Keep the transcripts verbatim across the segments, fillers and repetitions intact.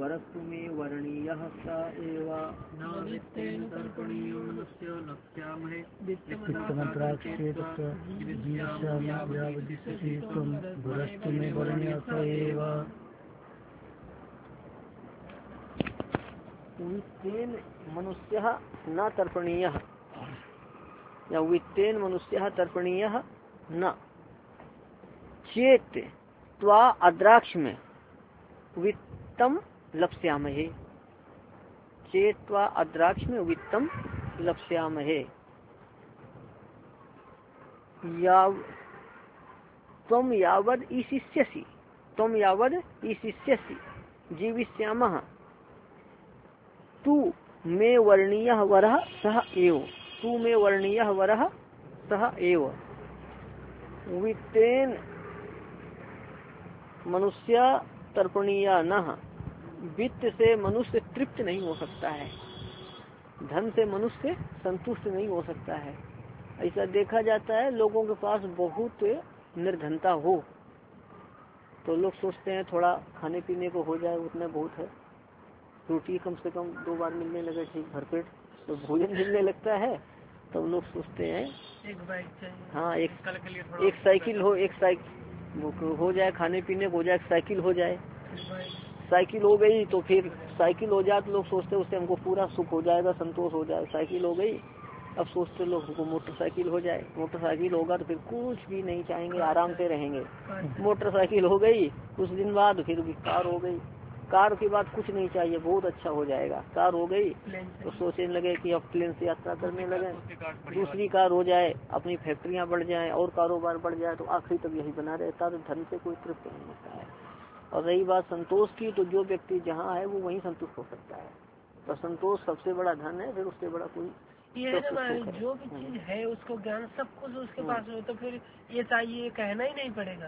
वरस्तु में वर्णीयः स एव न वित्तेन तर्पणीयो मनस्य लक्ष्यामहे वरस्तु में वर्णीयः स एव वित्तेन मनुष्यः न तर्पणीयः या वित्तेन मनुष्यः तर्पणीयः न चेत त्वा अद्राक्ष में वित्तम लप्स्यामहे चेत्वा अद्राक्ष में वित्तम लप्स्यामहे याव त्वम यावद ईशिष्यसि त्वम यावद ईशिष्यसि जीविष्यामः तू मे वर्णीयः वरः सह एव तू मे वर्णीयः वरः सह एव वित्तेन मनुष्य तर्पणीय न वित्त से मनुष्य तृप्त नहीं हो सकता है, धन से मनुष्य संतुष्ट नहीं हो सकता है। ऐसा देखा जाता है लोगों के पास बहुत निर्धनता हो तो लोग सोचते हैं थोड़ा खाने पीने को हो जाए उतना बहुत है, रोटी कम से कम दो बार मिलने लगे ठीक भरपेट तो भोजन मिलने लगता है तो लोग सोचते हैं एक बाइक चाहिए, हाँ एक एक साइकिल हो एक साइकिल हो जाए, खाने पीने को हो जाए, साइकिल हो जाए, साइकिल हो गई तो फिर साइकिल हो जाए तो लोग सोचते हैं उससे हमको पूरा सुख हो जाएगा, संतोष हो जाए। साइकिल हो गई अब सोचते लोग हमको मोटरसाइकिल हो जाए, मोटरसाइकिल होगा तो फिर कुछ भी नहीं चाहेंगे, आराम से रहेंगे। मोटरसाइकिल हो गई कुछ दिन बाद फिर भी कार हो गई, कार के बाद कुछ नहीं चाहिए, बहुत अच्छा हो जाएगा। कार हो गई तो सोचने लगे कि अब प्लेन से यात्रा करने लगे, दूसरी कार हो जाए, अपनी फैक्ट्रियां बढ़ जाए और कारोबार बढ़ जाए तो आखिरी तक यही बना रहता तो धन से कोई तृप्त नहीं होता है। और रही बात संतोष की तो जो व्यक्ति जहाँ है वो वहीं संतुष्ट हो सकता है, तो संतोष सबसे बड़ा धन है, फिर उससे बड़ा कोई ये है ना, जो भी चीज है उसको ज्ञान सब कुछ उसके पास हो तो फिर ये चाहिए कहना ही नहीं पड़ेगा।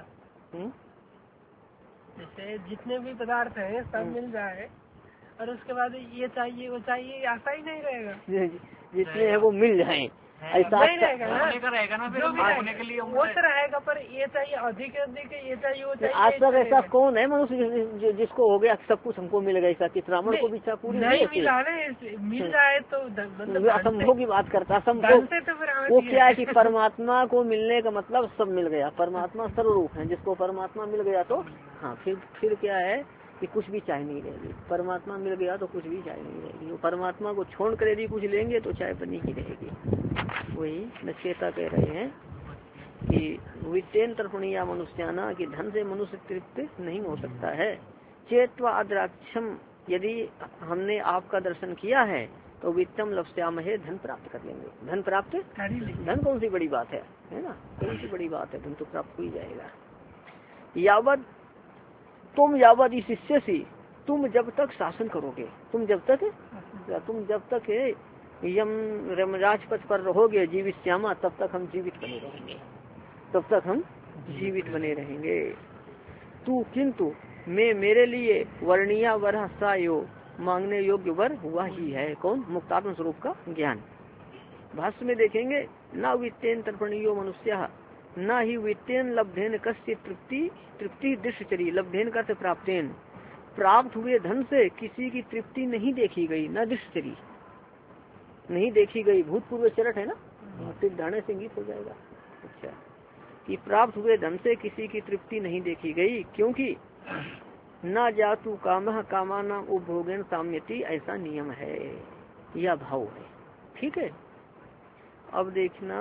जैसे जितने भी पदार्थ हैं सब मिल जाए और उसके बाद ये चाहिए वो चाहिए ऐसा ही नहीं रहेगा, जितने हैं वो मिल जाए ऐसा नहीं रहेगा ना, रहेगा ना फिर होने के लिए वो तो रहेगा पर ये चाहिए अधिक अधिक ये चाहिए वो चाहिए। आज तक ऐसा कौन है मनुष्य जिसको हो गया सब कुछ हमको मिल गया, ऐसा कि ब्राह्मण को भी इच्छा पूरी नहीं मिला मिल जाए तो असंभव की बात करता, असंभव वो क्या है कि परमात्मा को मिलने का मतलब सब मिल गया, परमात्मा सर्वरूप है, जिसको परमात्मा मिल गया तो हाँ फिर फिर क्या है कि कुछ भी चाय नहीं रहेगी, परमात्मा मिल गया तो कुछ भी चाय नहीं रहेगी, वो परमात्मा को छोड़ कर यदि कुछ लेंगे तो चाय बनी ही रहेगी। वही नचकेता कह रहे हैं कि वित्तेन तर्पणीया मनुष्याना कि धन से मनुष्य तृप्त नहीं हो सकता है। चेत्वा अद्राक्षम यदि हमने आपका दर्शन किया है तो वित्तम लप्स्यामहे धन प्राप्त कर लेंगे, धन प्राप्त धन कौन सी बड़ी बात है, है ना, कौन सी बड़ी बात है, धन तो प्राप्त हो ही जाएगा। यावत तुम यावत इस शिष्य सी तुम जब तक शासन करोगे, तुम जब तक तुम जब तक यम रमराजपथ पर रहोगे जीवित श्यामा तब तक हम जीवित बने रहेंगे, तब तक हम जीवित बने रहेंगे। तू किंतु मैं मेरे लिए वर्णीय वर सायो मांगने योग्य वर हुआ ही है, कौन, मुक्तात्म स्वरूप का ज्ञान। भाष्य में देखेंगे न वित्तेन तर्पणीयो मनुष्य न ही वित्तेन लब्धेन कस्य तृप्ति तृप्ति दृश्यचरी, लब्धेन करते प्राप्तेन प्राप्त हुए धन से किसी की तृप्ति नहीं देखी गई, न दृश्यचरी नहीं देखी गई, भूतपूर्व चरट है ना, फिर धाने से गीत हो जाएगा। अच्छा कि प्राप्त हुए धन से किसी की तृप्ति नहीं देखी गई क्योंकि न जातु कामः कामानां उपभोगेन साम्यति, ऐसा नियम है, यह भाव है। ठीक है, अब देखना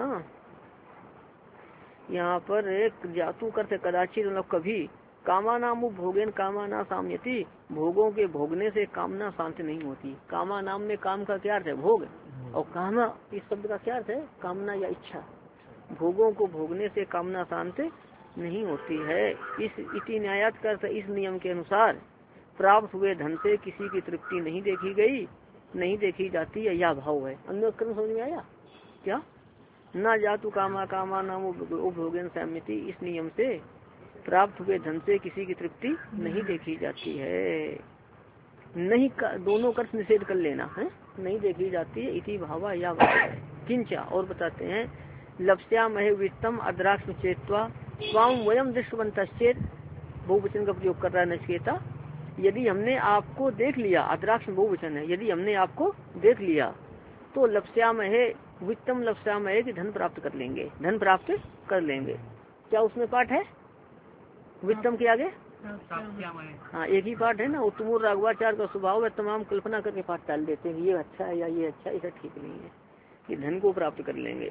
यहाँ पर एक जातु करते कदाचित मतलब कभी, कामानाम उपभोगेन कामाना साम्यति, भोगों के भोगने से कामना शांत नहीं होती। कामा नाम में काम का क्या अर्थ है, भोग, और कामा इस शब्द का क्या अर्थ है, कामना या इच्छा। भोगों को भोगने से कामना शांत नहीं होती है। इस इति न्यायात कर इस नियम के अनुसार प्राप्त हुए धन से किसी की तृप्ति नहीं देखी गई, नहीं देखी जाती है, यह भाव है। अन्य क्रम समझ में आया क्या, न जातु कामा कामा नाम उपभोगेन साम्यति, इस नियम से प्राप्त हुए धन से किसी की तृप्ति नहीं देखी जाती है, नहीं का, दोनों का निषेध कर लेना है, नहीं देखी जाती है, इति भावा या भाव है। किंचा और बताते हैं लप्स्या महे वित्तम अद्राक्ष चेत्वा स्वाम वयम दृष्टवंत चेत, बहुवचन का प्रयोग कर रहा है नचकेता, यदि हमने आपको देख लिया, अद्राक्ष बहुवचन है, यदि हमने आपको देख लिया तो लप्स्यामहे वित्तम लप्स्यामहे कि धन प्राप्त कर लेंगे, धन प्राप्त कर लेंगे। क्या उसमें पाठ है वित्तम के आगे? हाँ एक ही पाठ है ना। उत्तम राघवाचार का स्वभाव है तमाम कल्पना करके पाठ डाल देते हैं, ये अच्छा है या ये अच्छा है, ऐसा ठीक नहीं है। कि धन को प्राप्त कर लेंगे।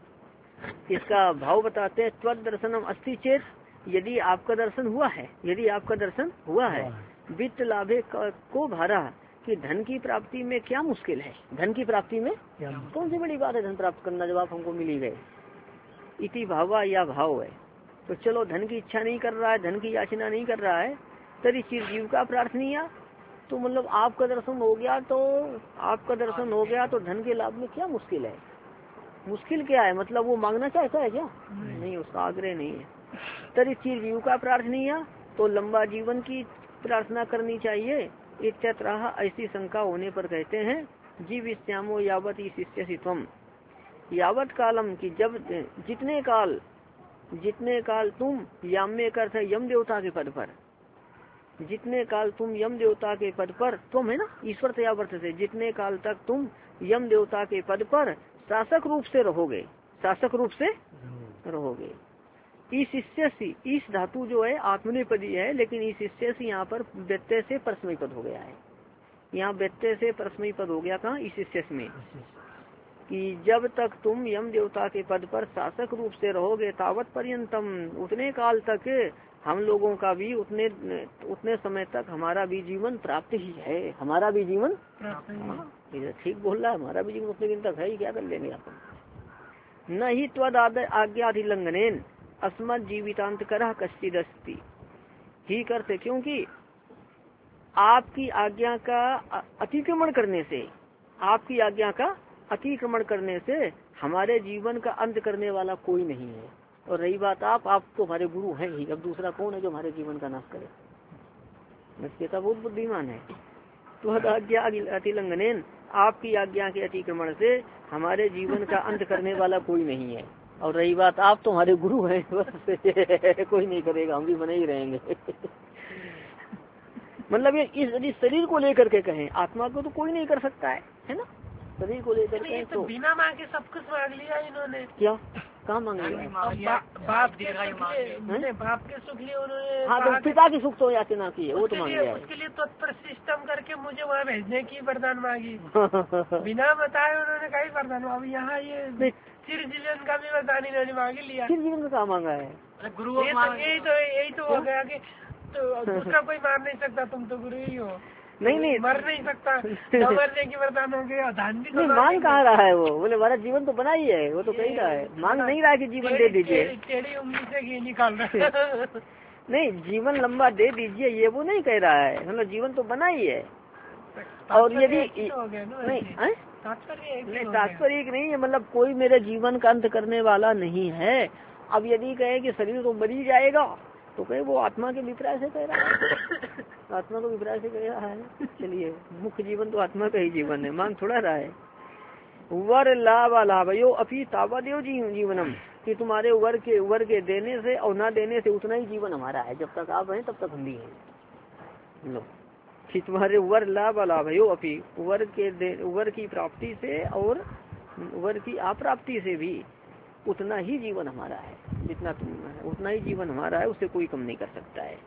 इसका भाव बताते हैं, त्वद दर्शनम अस्ति चेत, यदि आपका दर्शन हुआ है, यदि आपका दर्शन हुआ है, वित्त लाभे को भारा, कि धन की प्राप्ति में क्या मुश्किल है, धन की प्राप्ति में कौन सी बड़ी बात है धन प्राप्त करना, जब आप हमको मिल ही गए। इति भावा या भाव है। तो चलो धन की इच्छा नहीं कर रहा है, धन की याचना नहीं कर रहा है, तरी चिरजीव का प्रार्थनीय, तो मतलब आपका दर्शन हो गया तो आपका दर्शन हो गया तो धन के लाभ में क्या मुश्किल है, मुश्किल क्या है, मतलब वो मांगना चाहता है क्या? नहीं, उसका आग्रह नहीं है। तरी चिरजीव का प्रार्थनीय, तो लंबा जीवन की प्रार्थना करनी चाहिए। इत्यत्रः ऐसी शंका होने पर कहते हैं, जीव श्यामो यावत शिष्य तुम, यावत कालम की जब जितने काल जितने काल तुम याम्य करते है यम देवता के पद पर, जितने काल तुम यम देवता के पद पर, तुम है ना ईश्वर तयावर्त से, जितने काल तक तुम यम देवता के पद पर शासक रूप से रहोगे, शासक रूप से रहोगे। इस शिष्य से, इस धातु जो है आत्मनेपदी है, लेकिन इस शिष्य से यहाँ पर व्यत्यय से परस्मय पद हो गया है, यहाँ व्यत्यय से परस्मय पद हो गया। कहाँ? इस शिष्य में, कि जब तक तुम यम देवता के पद पर शासक रूप से रहोगे, तावत पर्यंतम, उतने काल तक हम लोगों का भी उतने उतने समय तक हमारा भी जीवन प्राप्त ही है, हमारा भी जीवन प्राप्त। ठीक बोल रहा है, हमारा भी जीवन उतने दिन तक है ही, क्या कर लेंगे अपन। न ही त्वद आज्ञाधिलंघनेन अस्मत् जीवितांत करह कश्चिदस्ति ही करते, क्योंकि आपकी आज्ञा का अतिक्रमण करने से, आपकी आज्ञा का अतिक्रमण करने से हमारे जीवन का अंत करने वाला कोई नहीं है। और रही बात आप आप तो हमारे गुरु हैं ही, अब दूसरा कौन है जो हमारे जीवन का नाश करे। नचिकेता बहुत बुद्धिमान है। तो आज्ञा अतिलंघनेन, आपकी आज्ञा के अतिक्रमण से हमारे जीवन का अंत करने वाला कोई नहीं है। और रही बात आप तो हमारे गुरु हैं, बस कोई नहीं करेगा, हम भी बने ही रहेंगे। मतलब ये इस यदि शरीर को लेकर के कहें, आत्मा को तो कोई नहीं कर सकता है, है ना। शरीर को लेकर के तो बिना मांगे सब कुछ मांग लिया इन्होंने। क्या कहाँ मांग लिया? बाप के बाप के सुख लिए उन्होंने। हाँ तो पिता की सुख तो याचना की है, वो तो मांग लिया। उसके लिए तत्पर सिस्टम करके मुझे वहाँ भेजने की वरदान मांगी। बिना बताए उन्होंने कहीं वरदान मांगी। यहाँ ये चिर जीवन का भी वरदान इन्होंने मांग लिया। चिर जीवन का कहाँ मांगा है? गुरु यही तो यही तो हो गया की तो दूसरा कोई मार नहीं सकता, तुम तो गुरु ही हो। नहीं नहीं मर नहीं सकता, न मरने की वरदान हो गया, धान भी तो मांग कहाँ रहा है वो, बोले हमारा जीवन तो बना ही है, वो तो कही रहा है, मांग नहीं रहा है कि जीवन दे दीजिए, टेढ़ी उंगली से घी निकाल रहा है। नहीं जीवन लंबा दे दीजिए ये वो नहीं कह रहा है, मतलब जीवन तो बना ही है। और यदि नहीं नहीं तात्पर्य एक नहीं है, मतलब कोई मेरे जीवन का अंत करने वाला नहीं है। अब यदि कहे कि शरीर तो मर ही जाएगा तो कहे वो आत्मा के अभिप्राय से कह रहा है, आत्मा को अभिप्राय से कह रहा है। चलिए मुख्य जीवन तो आत्मा का ही जीवन है, मान थोड़ा रहा है। वर लाभ लाभ यो अपी तावदेव जीवनम, कि तुम्हारे वर के वर के देने से और ना देने से उतना ही जीवन हमारा है, जब तक आप हैं तब तक हम भी हैं। लो कि तुम्हारे वर लाभ लाभ यो अपी, वर के वर की प्राप्ति से और वर की अप्राप्ति से भी उतना ही जीवन हमारा है, जितना तुम उतना ही जीवन हमारा है, उसे कोई कम नहीं कर सकता है।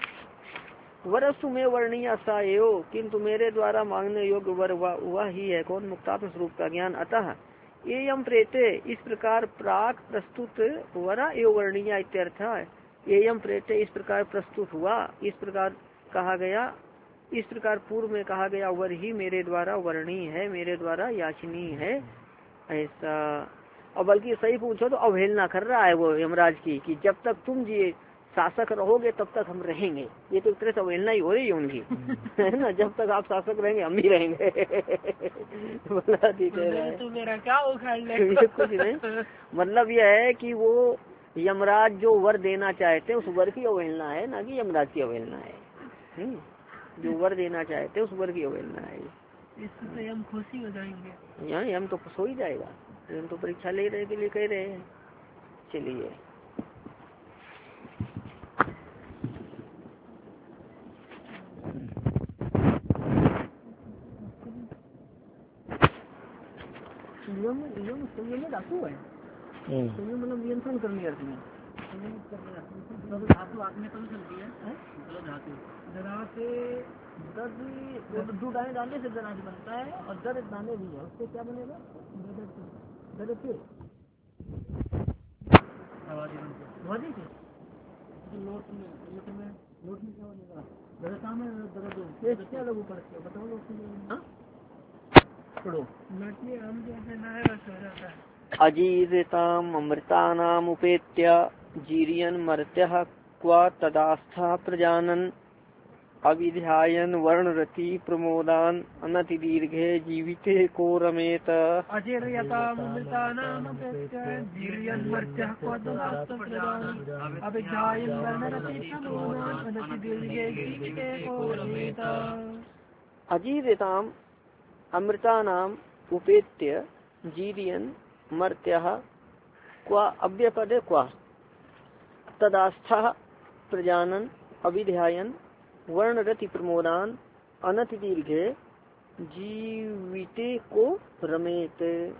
वरस्तु में वर्णीय सा एव, किंतु मेरे द्वारा मांगने योग्य वर वह ही है कौन? मुक्तात्म स्वरूप का ज्ञान। अतः एयम प्रेते, इस प्रकार प्राक प्रस्तुत वरा एव वर्णीय इत्यर्थ। एयम प्रेते इस प्रकार प्रस्तुत हुआ, इस प्रकार कहा गया, इस प्रकार पूर्व में कहा गया वर ही मेरे द्वारा वर्णीय है, मेरे द्वारा याचनीय है, ऐसा। और बल्कि सही पूछो तो अवहेलना कर रहा है वो यमराज की, कि जब तक तुम जी शासक रहोगे तब तक हम रहेंगे। ये तो एक तरह से अवहेलना ही हो रही है उनकी, है ना। जब तक आप शासक रहेंगे हम भी रहेंगे। बोला ठीक है, तू मेरा क्या उखाड़ ले? कुछ नहीं, मतलब यह है कि वो यमराज जो वर देना चाहते हैं उस वर की अवहेलना है, ना कि यमराज की अवहेलना है। जो वर देना चाहते हैं उस वर की अवहेलना है। इससे हम खुशी हो जाएंगे। यहाँ हम तो खुश हो ही जाएगा, हम तो परीक्षा ले रहे के लिए कह रहे हैं। चलिए यम यम संयम धातु है, संयम मतलब नियंत्रण करने अर्थ में, धातु आत्मे कम चलती है, धातु जरा से दर्द दो दाने डालने से दराज बनता है और दर्द दाने भी है, उससे क्या बनेगा दर्द के वादी के नोट में नोट में नोट में क्या बनेगा दर्द में दर्द क्या लगू पड़ते हो बताओ लोग पढ़ो नटली आम जैसे ना है बस हो जाता है। अजीरिताम अमृतानाम उपेत्य जीरियन मर्त्यः क्व तदास्था प्रजानन अविध्यायन वर्णरति प्रमोदान अनति दीर्घे जीविते को रमेत। अजीर्यताम अमृतानाम उपेत्य जीरियन मर्त्यः क्व तदास्था प्रजानन अविध्यायन वर्णरति प्रमोदान अनति दीर्घे जीविते को रमेत। अजीरिताम अमृतानाम उपेत्य जीरियन मर्त्यः क्व अव्यपदे क्व तदास्थः प्रजानन अविध्यायन वर्णरति प्रमोदान अनति दीर्घे जीविते को रमेत।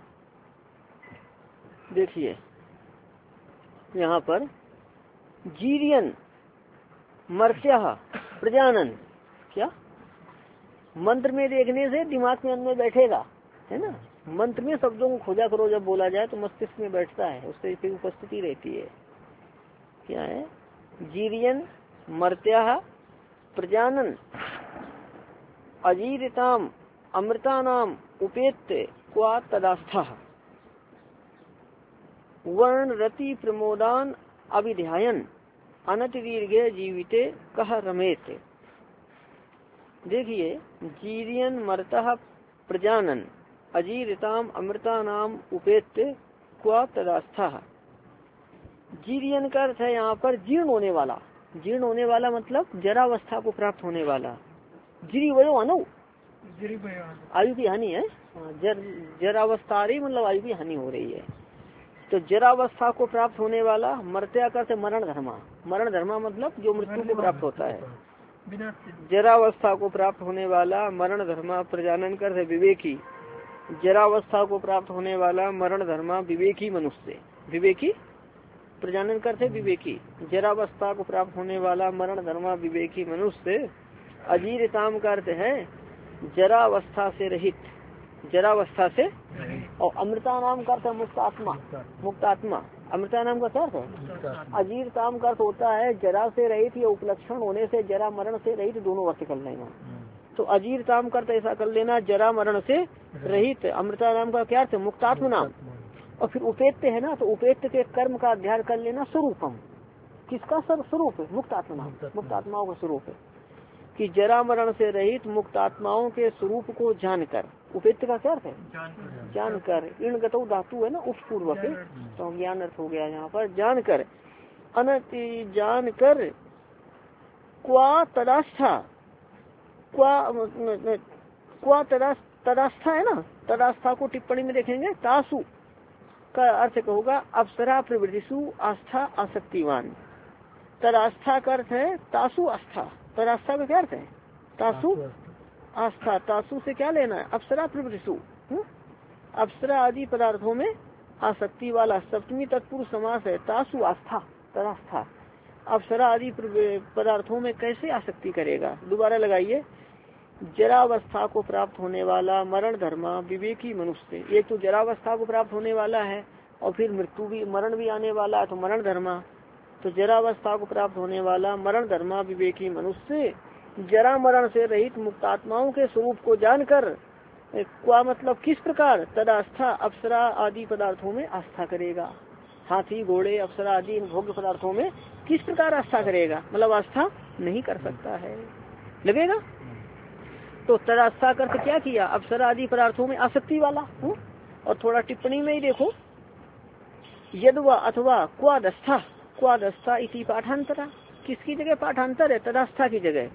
देखिए यहाँ पर जीरियन मर्त्यः प्रजानन, क्या मंत्र में देखने से दिमाग में अंदर बैठेगा है ना, मंत्र में शब्दों को खोजा करो, जब बोला जाए तो मस्तिष्क में बैठता है, उससे फिर उपस्थिति रहती है। क्या है जीरियन मर्त्याः प्रजानन अजीरिताम अमृतानाम उपेत्य क्वा तदास्थः वर्णरति प्रमोदान अविध्यायन अनति दीर्घे जीविते कह रमेत। देखिए जीरियन मर्तः प्रजानन अजीरिताम अमृतानाम उपेत्य क्वा तदास्थः। जीरियन का अर्थ है यहाँ पर जीर्ण होने वाला, जीर्ण होने वाला मतलब जरावस्था को प्राप्त होने वाला। जिरी वयो अनु आयु की हानि है, जर जरावस्था रही मतलब आयु की हानि हो रही है, तो जरावस्था को प्राप्त होने वाला। मर्त्या का अर्थ मरण धर्मा, मरण धर्मा मतलब जो मृत्यु को प्राप्त होता है, जरावस्था को प्राप्त होने वाला मरण धर्मा प्रजानन कर है विवेकी, जरावस्था को प्राप्त होने वाला मरण धर्मा विवेकी मनुष्य, विवेकी प्रजानन करते विवेकी, जरावस्था को प्राप्त होने वाला मरण धर्मा विवेकी मनुष्य। अजीरिताम का अर्थ है जरावस्था से रहित, जरावस्था से, और अमृता नाम का अर्थ है मुक्त आत्मा, मुक्त आत्मा। अमृता नाम का अर्थ है अजीरताम का अर्थ होता है जरा से रहित या उपलक्षण होने से, जरा मरण से रहित दोनों अर्थ कर लेना। तो अजीरताम का अर्थ ऐसा कर लेना जरा मरण से रहित। अमृता नाम का क्या अर्थ है मुक्तात्म नाम। और फिर उपेत्य है ना, तो उपेत्य के कर्म का अध्ययन कर लेना स्वरूपम, किसका स्वरूप है मुक्त आत्मा, मुक्त आत्माओं का स्वरूप है कि जरा मरण से रहित मुक्त आत्माओं के स्वरूप को जानकर। उपेत्य का क्या अर्थ है जानकर, इन गतौ धातु है ना उपपूर्वक, तो ज्ञान अर्थ हो गया यहाँ पर जानकर। अनति जानकर क्वा तदास्था, क्वा क्वा तदास्था है ना, तदास्था को टिप्पणी में देखेंगे तासु का अर्थ होगा अप्सरा प्रवृत्तिषु आस्था आसक्तिवान। तदास्था का अर्थ है तासु आस्था, तदास्था का क्या अर्थ है तासु आस्था, तासु से क्या लेना है अप्सरा प्रवृत्तिषु, अप्सरा आदि पदार्थों में आसक्ति वाला। सप्तमी तत्पुरुष समास है, तासु आस्था तदास्था, अप्सरा आदि पदार्थों में कैसे आसक्ति करेगा। दोबारा लगाइए, जरावस्था को प्राप्त होने वाला मरण धर्मा विवेकी मनुष्य। एक तो जरावस्था को प्राप्त होने वाला है और फिर मृत्यु भी मरण भी आने वाला है, तो मरण धर्मा। तो जरावस्था को प्राप्त होने वाला मरण धर्मा विवेकी मनुष्य जरा मरण से रहित मुक्तात्माओं के स्वरूप को जानकर, क्या मतलब किस प्रकार, तदास्था अप्सरा आदि पदार्थों में आस्था करेगा। हाथी घोड़े अप्सरा आदि इन भोग्य पदार्थों में किस प्रकार आस्था करेगा, मतलब आस्था नहीं कर सकता है, लगेगा। तो तदास्था कर क्या किया, अप्सरा आदि पदार्थों में आसक्ति वाला हूँ। और थोड़ा टिप्पणी में ही देखो, यदवा अथवा क्वादस्था, क्वादस्था इति पाठांतरा, किसकी जगह पाठांतर है, तदास्था की जगह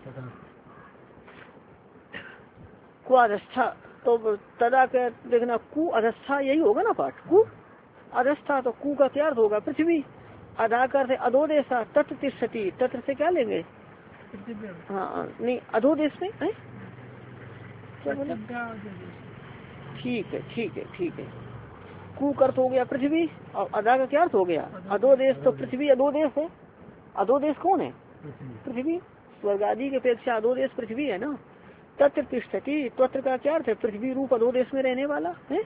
क्वादस्था। तो तदा के देखना कु अधस्था यही होगा ना पाठ, कु अधस्था। तो कु का क्या अर्थ होगा पृथ्वी, अधा कर अधोदेशा तत्र तिष्ठति, तत्र से क्या लेंगे, हाँ नहीं अधोदेश में है क्या बोले, ठीक है ठीक है ठीक है कु का अर्थ हो गया पृथ्वी और अदा का क्या अर्थ हो गया अधोदेश। तो पृथ्वी अधोदेश है। अधोदेश कौन है? पृथ्वी। स्वर्ग आदि की अपेक्षा अधोदेश पृथ्वी है ना। तत्र तिष्ठति, तत्र का क्या अर्थ है? पृथ्वी रूप अधोदेश में रहने वाला है।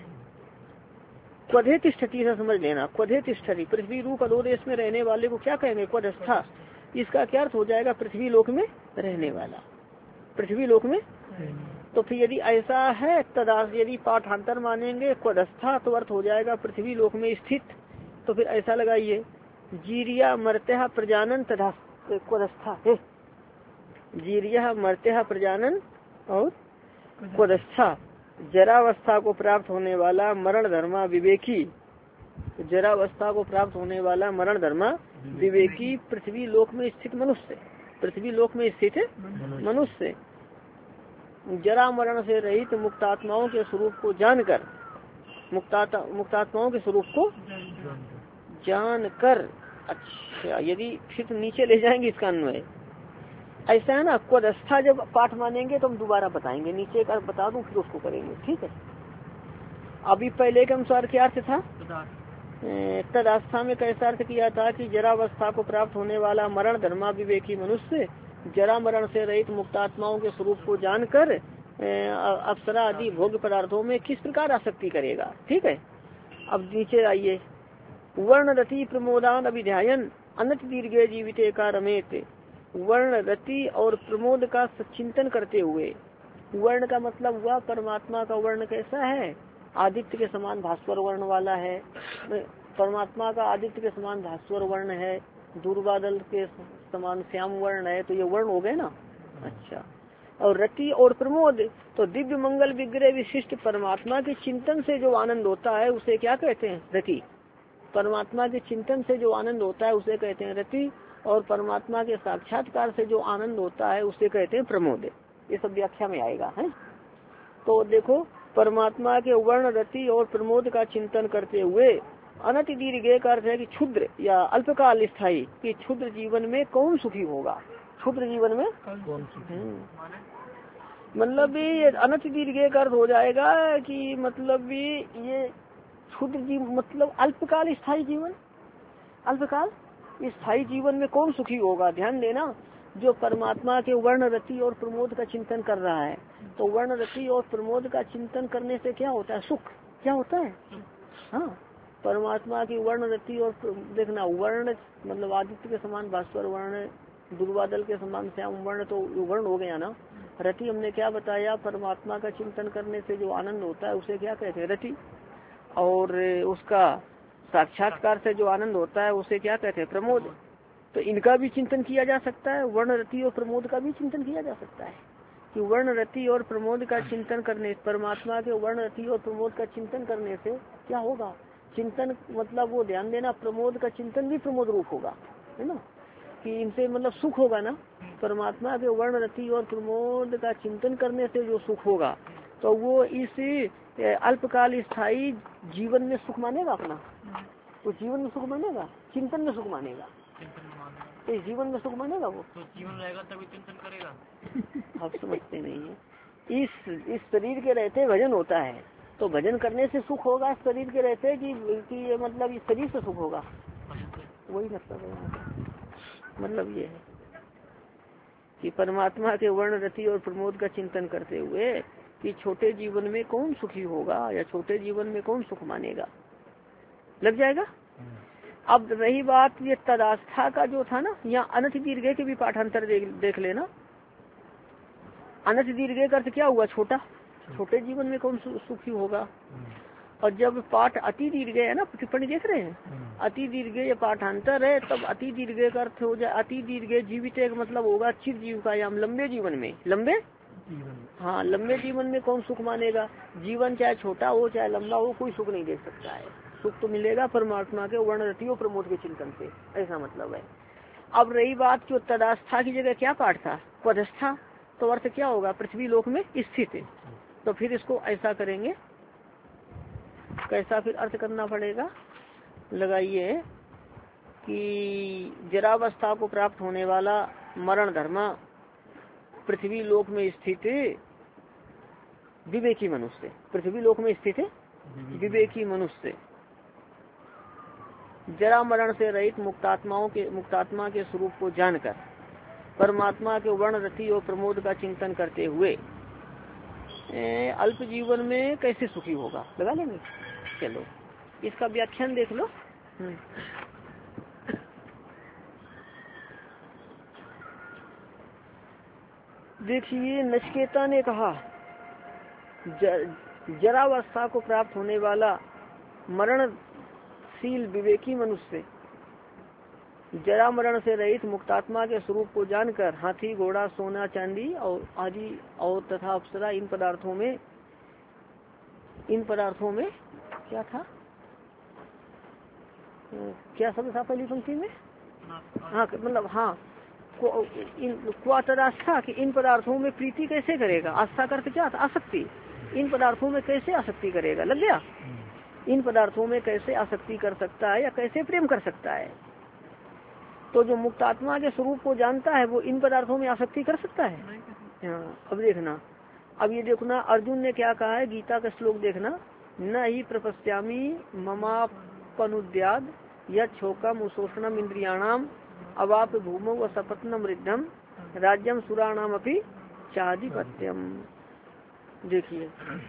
क्वधे तिष्ठति से समझ लेना। क्वधे तिष्ठति, पृथ्वी रूप अधोदेश में रहने वाले को क्या कहेंगे? क्वधस्था। इसका क्या अर्थ हो जाएगा? पृथ्वी लोक में रहने वाला, पृथ्वी लोक में। तो फिर यदि ऐसा है तदा यदि पाठांतर मानेंगे क्वधस्था तो अर्थ हो जाएगा पृथ्वी लोक में स्थित। तो फिर ऐसा लगाइए जीरिया मर्त्य प्रजानन तथा क्वधस्था है। जीरिया मर्त्य प्रजानन और क्वधस्था, जरावस्था को प्राप्त होने वाला मरण धर्मा विवेकी, जरावस्था को प्राप्त होने वाला मरण धर्मा विवेकी पृथ्वी लोक में स्थित मनुष्य, पृथ्वी लोक में स्थित मनुष्य जरा मरण से रहित मुक्तात्माओं के स्वरूप को जानकर, मुक्तात्मा मुक्तात्माओं के स्वरूप को जानकर। अच्छा, यदि फिर नीचे ले जाएंगे इसका अन्वय ऐसा है ना। क्वधस्था जब पाठ मानेंगे तो हम दोबारा बताएंगे, नीचे का बता दूं फिर उसको करेंगे, ठीक है। अभी पहले के अनुसार क्या अर्थ था? तदास्था में कैसा अर्थ किया था कि जरावस्था को प्राप्त होने वाला मरण धर्मा विवेकी मनुष्य जरा मरण से रहित मुक्तात्माओं के स्वरूप को जानकर अप्सरा आदि भोग पदार्थों में किस प्रकार आसक्ति करेगा, ठीक है। अब नीचे आइए, वर्ण रति प्रमोदान अभिध्यायन अनंत दीर्घे जीविते का रमेत। वर्ण रति और प्रमोद का चिंतन करते हुए, वर्ण का मतलब हुआ परमात्मा का वर्ण कैसा है? आदित्य के समान भास्वर वर्ण वाला है। परमात्मा का आदित्य के समान भास्वर वर्ण है, दूरबादल के समान श्याम वर्ण है, तो ये वर्ण हो गए ना। अच्छा, और रति और प्रमोद, तो दिव्य मंगल विग्रह विशिष्ट परमात्मा के चिंतन से जो आनंद होता है उसे क्या कहते हैं? रति। परमात्मा के चिंतन से जो आनंद होता है उसे कहते हैं रति, और परमात्मा के साक्षात्कार से जो आनंद होता है उसे कहते हैं प्रमोद। ये सब व्याख्या में आएगा है। तो देखो, परमात्मा के वर्ण रति और प्रमोद का चिंतन करते हुए अनंत दीर्घे का अर्थ है कि क्षुद्र या अल्पकाल स्थायी, कि क्षुद्र जीवन में कौन सुखी होगा? क्षुद्र जीवन में कौन सुखी? मतलब भी अनंत दीर्घे का अर्थ हो जाएगा कि मतलब भी ये क्षुद्र जीवन मतलब अल्पकाल स्थायी जीवन, अल्पकाल स्थायी जीवन में कौन सुखी होगा? ध्यान देना, जो परमात्मा के वर्ण रति और प्रमोद का चिंतन कर रहा है, तो वर्ण रति और प्रमोद का चिंतन करने से क्या होता है? सुख। क्या होता है? हाँ, परमात्मा की वर्ण रति और देखना, वर्ण मतलब आदित्य के समान भास्वर वर्ण, दुर्वादल के समान श्याम वर्ण, तो वर्ण हो गया ना। रति हमने क्या बताया? परमात्मा का चिंतन करने से जो आनंद होता है उसे क्या कहते हैं? रति। और उसका साक्षात्कार से जो आनंद होता है उसे क्या कहते हैं? प्रमोद। तो इनका भी चिंतन किया जा सकता है, वर्ण रति और प्रमोद का भी चिंतन किया जा सकता है कि वर्ण रति और प्रमोद का चिंतन करने, परमात्मा के वर्ण रति और प्रमोद का चिंतन करने से क्या होगा? चिंतन मतलब वो ध्यान देना, प्रमोद का चिंतन भी प्रमोद रूप होगा, है ना, कि इनसे मतलब सुख होगा ना। परमात्मा के वर्ण रति और प्रमोद का चिंतन करने से जो सुख होगा तो वो इस अल्पकाल स्थायी जीवन में सुख मानेगा अपना, तो जीवन में सुख मानेगा, चिंतन में सुख मानेगा, तो जीवन में सुख मानेगा वो, तो जीवन रहेगा तभी चिंतन करेगा। आप समझते नहीं है। इस इस शरीर के रहते भजन होता है, तो भजन करने से सुख होगा शरीर के रहते कि, कि ये मतलब इस शरीर से सुख होगा, वही मतलब है। मतलब ये है कि परमात्मा के वर्ण रति और प्रमोद का चिंतन करते हुए कि छोटे जीवन में कौन सुखी होगा या छोटे जीवन में कौन सुख मानेगा, लग जाएगा। अब रही बात ये तदास्था का जो था ना, यहाँ अनंत दीर्घे के भी पाठांतर देख, देख लेना। अनंत दीर्घे का अर्थ क्या हुआ? छोटा, छोटे जीवन में कौन सुखी होगा। और जब पाठ अति दीर्घे है ना, टिप्पणी देख रहे हैं, अति दीर्घे ये पाठांतर है, तब अति दीर्घे का अर्थ हो जाए अति दीर्घे जीवित एक मतलब होगा चिर जीव का, या लंबे जीवन में, लंबे हाँ लंबे जीवन में कौन सुख मानेगा। जीवन चाहे छोटा हो चाहे लंबा हो, कोई सुख नहीं दे सकता है। सुख तो मिलेगा परमात्मा के वर्ण रतियों प्रमोद के चिंतन से, ऐसा मतलब है। अब रही बात जो तदास्था की जगह क्या पाठ था? पदस्था, तो अर्थ क्या होगा? पृथ्वी लोक में स्थित है। तो फिर इसको ऐसा करेंगे, कैसा फिर अर्थ करना पड़ेगा? लगाइए कि जरावस्था को प्राप्त होने वाला मरण धर्मा पृथ्वी लोक में स्थित विवेकी मनुष्य, पृथ्वी लोक में स्थित है विवेकी मनुष्य, जरा मरण से रहित मुक्तात्माओं के मुक्तात्मा के स्वरूप को जानकर परमात्मा के वर्ण रति और प्रमोद का चिंतन करते हुए अल्प जीवन में कैसे सुखी होगा, लगा लेंगे। चलो इसका व्याख्यान देख लो। देखिए, नचिकेता ने कहा जरावस्था को प्राप्त होने वाला मरणशील विवेकी मनुष्य जरा मरण से रहित मुक्तात्मा के स्वरूप को जानकर हाथी, घोड़ा, सोना, चांदी और आदि और तथा अप्सरा इन पदार्थों में इन पदार्थों में क्या था, क्या शब्द था पहली पंक्ति में? हाँ मतलब हाँ को, इन क्वातरास्था कि इन पदार्थों में प्रीति कैसे करेगा। आस्था का अर्थ क्या था? आसक्ति। इन पदार्थों में कैसे आसक्ति करेगा, लग गया। इन पदार्थों में कैसे आसक्ति कर सकता है या कैसे प्रेम कर सकता है। तो जो मुक्तात्मा के स्वरूप को जानता है वो इन पदार्थों में आसक्ति कर सकता है। हाँ, अब देखना, अब ये देखना अर्जुन ने क्या कहा है, गीता का श्लोक देखना, न ही प्रपश्यामी ममापनुद्याद योकम उशोषणम इंद्रियाणाम अवाप भूमौ असपत्नम रिद्धम राज्यम सुराणाम अपि चाधिपत्यम। देखिए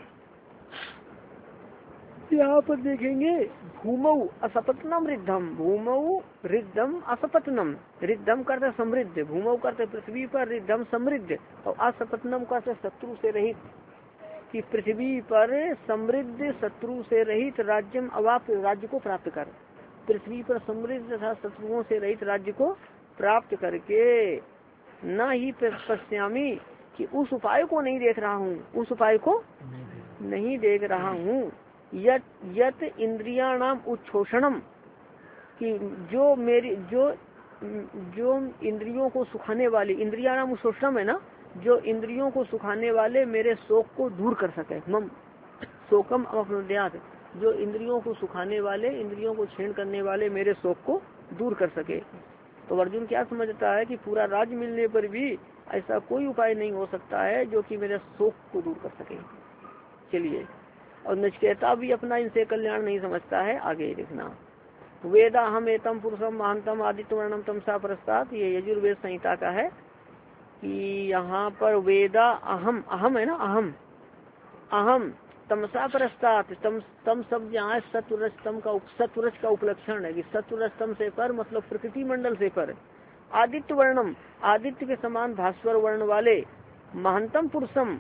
यहाँ पर देखेंगे, भूमौ असपत्नम रिद्धम, भूमौ रिद्धम असपत्नम, रिद्धम करते समृद्ध, भूमौ करते पृथ्वी पर, रिद्धम समृद्ध, और असपत्नम करते शत्रु से रहित, कि पृथ्वी पर समृद्ध शत्रु से रहित राज्यम अवाप राज्य को प्राप्त कर, पृथ्वी पर समृद्ध तथा शत्रुओं से रहित राज्य को प्राप्त करके, न ही पश्यामी कि उस उपाय को नहीं देख रहा हूँ, उस उपाय को नहीं देख रहा हूँ, यत यत इंद्रियाणाम उच्छोषणम, कि जो मेरी जो जो इंद्रियों को सुखाने वाली, इंद्रियाणाम उच्छोषणम है ना, जो इंद्रियों को सुखाने वाले मेरे शोक को दूर कर सके, मम शोकम अपनुद्यात, जो इंद्रियों को सुखाने वाले, इंद्रियों को छीण करने वाले मेरे शोक को दूर कर सके। तो अर्जुन क्या समझता है कि पूरा राज्य मिलने पर भी ऐसा कोई उपाय नहीं हो सकता है जो कि मेरे शोक को दूर कर सके। चलिए, और नचिकेता भी अपना इनसे कल्याण नहीं समझता है। आगे देखना, वेदा हम एतम पुरुषम महानतम आदित्य वर्णम तमसा प्रस्तात, ये यजुर्वेद संहिता का है कि यहाँ पर वेदा अहम, अहम है ना, अहम अहम तमसा प्रस्तात, तम तम शब्द यहाँ सत्वरज तम का सत्वरज का उपलक्षण है कि सत्वरज तम से पर मतलब प्रकृति मंडल से पर, आदित्य वर्णम आदित्य के समान भास्वर वर्ण वाले, महंतम पुरुषम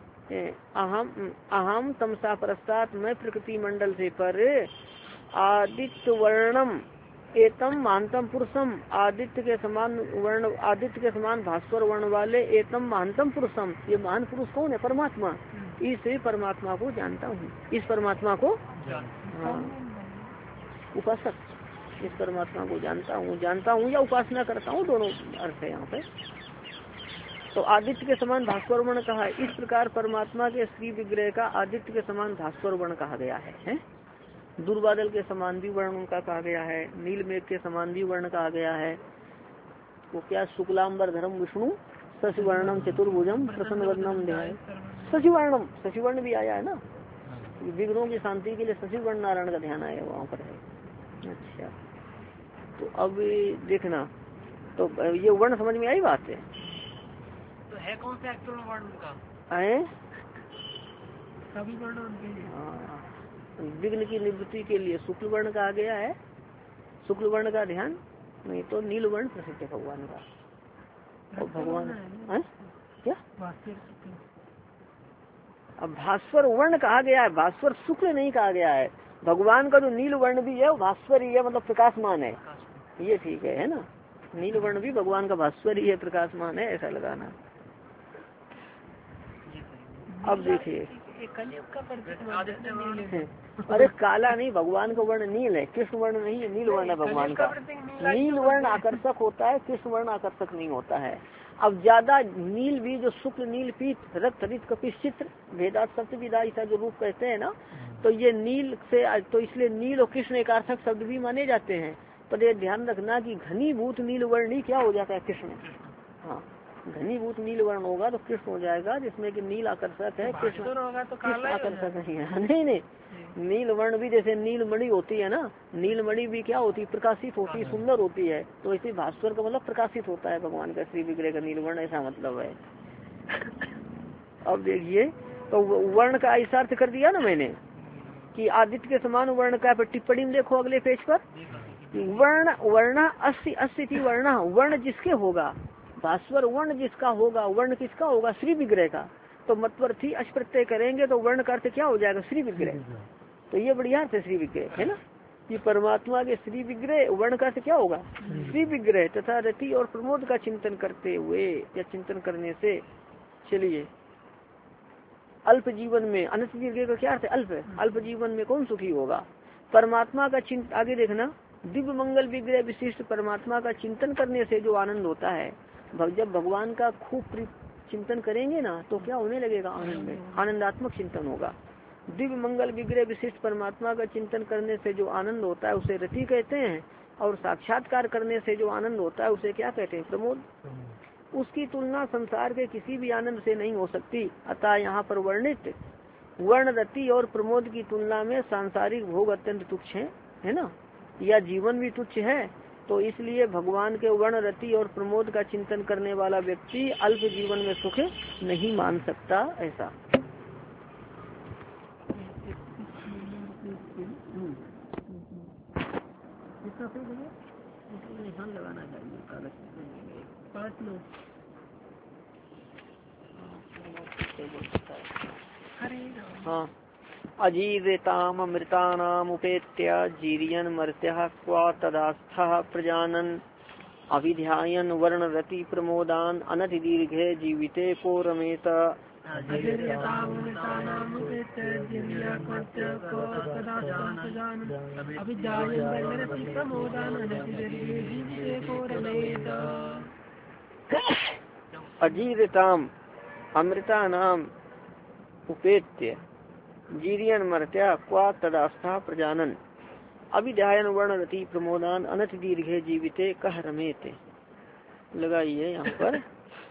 अहम अहम तमसा प्रस्तात मैं प्रकृति मंडल से पर, आदित्य वर्णम एतम महंतम पुरुषम आदित्य के समान वर्ण आदित्य के समान भास्वर वर्ण वाले, एतम महंतम पुरुषम ये महान पुरुष कौन है? परमात्मा। इस परमात्मा को जानता हूँ, इस परमात्मा को हाँ उपासक, इस परमात्मा को जानता हूँ, जानता हूँ या उपासना करता हूँ, दोनों अर्थ है यहाँ पे। तो आदित्य के समान भास्वर वर्ण कहा है। इस प्रकार परमात्मा के श्री विग्रह का आदित्य के समान भास्वर वर्ण कहा गया है, है? दुर्बादल के समान भी वर्ण उनका कहा गया है, नील मेघ के समान भी वर्ण कहा गया है। वो क्या, शुक्लांबर धर्म विष्णु शशिवर्णम चतुर्भुजम प्रसन्न वर्णम ध्याय, शशिवर्णम, शशिवर्ण भी आया है ना, विग्रहों की शांति के लिए शशिवर्ण नारायण का ध्यान आया वहाँ पर है। अच्छा, तो अब देखना, तो ये वर्ण समझ में आई बात है? तो है कौन से एक्चुअल वर्ण का है? सभी वर्ण उनके विघ्न की निवृत्ति के लिए शुक्ल वर्ण कहा गया है, शुक्ल वर्ण का ध्यान, नहीं तो नील वर्ण प्रसिद्ध है भगवान का। और भगवान है क्या, अब भास्वर वर्ण कहा गया है, भास्वर शुक्ल नहीं कहा गया है। भगवान का जो नील वर्ण भी है वो भास्वर ही है, मतलब प्रकाशमान है, ये ठीक है, है ना। नील वर्ण भी भगवान का भास्वर ही है, प्रकाशमान है, ऐसा लगाना। अब देखिए, अरे काला नहीं, भगवान का वर्ण नील है, कृष्ण वर्ण नहीं है, नील वर्ण है भगवान का। नील वर्ण आकर्षक होता है, कृष्ण वर्ण आकर्षक नहीं होता है। अब ज्यादा नील भी जो शुक्ल नील पीत रक्त हरित कपिश चित्र भेदात सप्तविधा ऐसा जो रूप कहते हैं ना, तो ये नील से, तो इसलिए नील और कृष्ण एक अर्थक शब्द भी माने जाते हैं। पर ये ध्यान रखना कि घनीभूत नील वर्ण ही क्या हो जाता है, कृष्ण। हाँ, घनीभूत नील वर्ण होगा तो कृष्ण हो जाएगा, जिसमें कि नील आकर्षक है, कृष्ण होगा तो कृष्ण आकर्षक नहीं है। नहीं नहीं, नील वर्ण भी जैसे नीलमणि होती है ना, नीलमणि भी क्या होती है, प्रकाशित होती है, सुंदर होती है। तो इसी भास्वर का मतलब प्रकाशित होता है भगवान का श्री विग्रह का नीलवर्ण, ऐसा मतलब है। अब देखिए तो वर्ण का ऐसा अर्थ कर दिया ना मैंने कि आदित्य के समान वर्ण का। टिप्पणी में देखो अगले पेज पर, वर्ण वर्ण अस्सी अस्सी थी वर्ण, वर्ण जिसके होगा, भास्वर वर्ण जिसका होगा, वर्ण किसका होगा, श्री विग्रह का। तो मतवर्थी अश प्रत्यय करेंगे तो वर्ण का अर्थ क्या हो जाएगा, श्री विग्रह। तो ये बढ़िया अर्थ है श्री विग्रह, है ना, कि परमात्मा के श्री विग्रह, वर्ण का अर्थ क्या होगा, श्री विग्रह तथा रति और प्रमोद का चिंतन करते हुए या चिंतन करने से। चलिए, अल्प जीवन में, अनंत दीर्घ का क्या अर्थ है, अल्प, अल्प जीवन में कौन सुखी होगा। परमात्मा का चिंतन, आगे देखना, दिव्य मंगल विग्रह विशिष्ट परमात्मा का चिंतन करने से जो आनंद होता है, जब भगवान का खूब चिंतन करेंगे ना तो क्या होने लगेगा, आनंद, आनंदात्मक चिंतन होगा। दिव्य मंगल विग्रह विशिष्ट परमात्मा का चिंतन करने से जो आनंद होता है उसे रति कहते हैं, और साक्षात्कार करने से जो आनंद होता है उसे क्या कहते हैं, प्रमोद। उसकी तुलना संसार के किसी भी आनंद से नहीं हो सकती। अतः यहाँ पर वर्णित वर्ण, रति और प्रमोद की तुलना में सांसारिक भोग अत्यंत तुच्छ है, है ना, या जीवन भी तुच्छ है। तो इसलिए भगवान के वर्ण, रति और प्रमोद का चिंतन करने वाला व्यक्ति अल्प जीवन में सुख नहीं मान सकता। ऐसा निशान लगाना चाहिए कागज पाँच लोग। हाँ, अजीवेताम अमृतानाम उपेत्य जीरियन मर्त्य क्वा तदास्थः प्रजानन अभिध्यायन वर्ण रति प्रमोदान अनति दीर्घे जीविते को रमेत। अजीरताम अमृतानाम उपेत्य जीरियन मर्त्या क्वा तदास्था प्रजानन अभिध्यायन वर्ण रति प्रमोदान अनति दीर्घे जीविते कह रमेते। लगाइए यहाँ पर,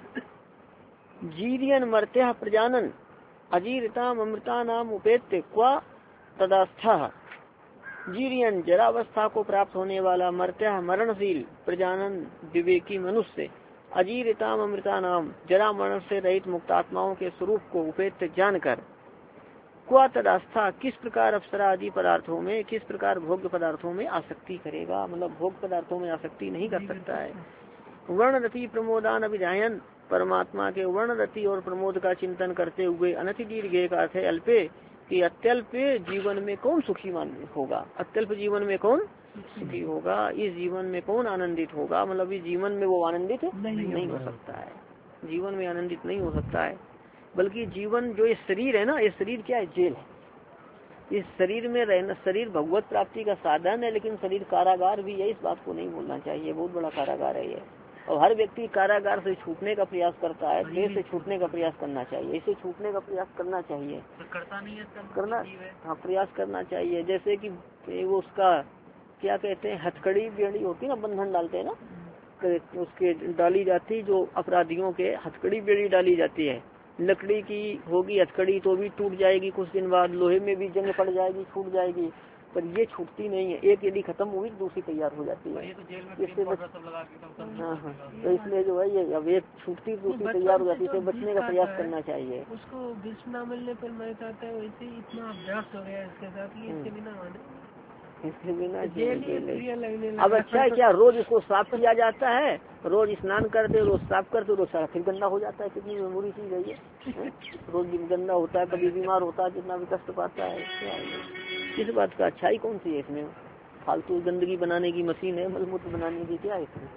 जीरियन मर्त्या प्रजानन अजीरताम अमृतानाम उपेत्य क्वा तदास्था। जीरियन जरावस्था को प्राप्त होने वाला, मर्त्या मरणशील, प्रजानन विवेकी मनुष्य, अजीरताम अमृता नाम जरा मरण से रहित मुक्तात्माओं के स्वरूप को उपेत्य जानकर, क्वा तदास्था किस प्रकार अप्सरा आदि पदार्थों में, किस प्रकार भोग्य पदार्थों में आसक्ति करेगा, मतलब भोग पदार्थों में आसक्ति नहीं कर सकता है। वर्ण रति प्रमोदान अभिधायन, परमात्मा के वर्ण रति और प्रमोद का चिंतन करते हुए, अनति दीर्घे का अर्थ है अल्पे, कि अत्यल्प जीवन में कौन सुखी मान होगा, अत्यल्प जीवन में कौन सुखी होगा, इस जीवन में कौन आनंदित होगा, मतलब इस जीवन में वो आनंदित नहीं, नहीं हो सकता है, जीवन में आनंदित नहीं हो सकता है। बल्कि जीवन जो ये शरीर है ना, ये शरीर क्या है, जेल है। इस शरीर में रहना, शरीर भगवत प्राप्ति का साधन है, लेकिन शरीर कारागार भी है, इस बात को नहीं भूलना चाहिए, बहुत बड़ा कारागार है ये। और हर व्यक्ति कारागार से छूटने का प्रयास करता है, देश से छूटने का प्रयास करना चाहिए, इसे छूटने का प्रयास करना चाहिए, करता नहीं है, करना, हाँ प्रयास करना चाहिए। जैसे कि वो उसका क्या कहते हैं, हथकड़ी बेड़ी होती है ना, बंधन डालते हैं ना, तो उसके डाली जाती, जो अपराधियों के हथकड़ी बेड़ी डाली जाती है, लकड़ी की होगी हथकड़ी तो भी टूट जाएगी, कुछ दिन बाद लोहे में भी जंग पड़ जाएगी, छूट जाएगी, पर ये छूटती नहीं है। एक यदि खत्म हुई दूसरी तैयार हो जाती है, इससे बच... हाँ हाँ, तो इसलिए जो है ये अब एक छूटती दूसरी तैयार हो जाती है, बचने का प्रयास करना चाहिए। उसको भीष्म न मिलने पर मैं चाहता है, वैसे इतना अभ्यास हो गया इसके साथ, इसके बिना इसके बिना जेल। अब अच्छा है क्या, रोज इसको साफ किया जाता है, रोज स्नान करते, रोज साफ करते, रोज सारा फिर गंदा हो जाता है। कितनी मेमोरी चीज है ये, रोज गंदा होता है, कभी बीमार होता है, जितना भी कष्ट पाता है। क्या है इस बात का अच्छाई कौन सी है इसमें, फालतू गंदगी बनाने की मशीन है, मलमूत्र बनाने की क्या है इसमें।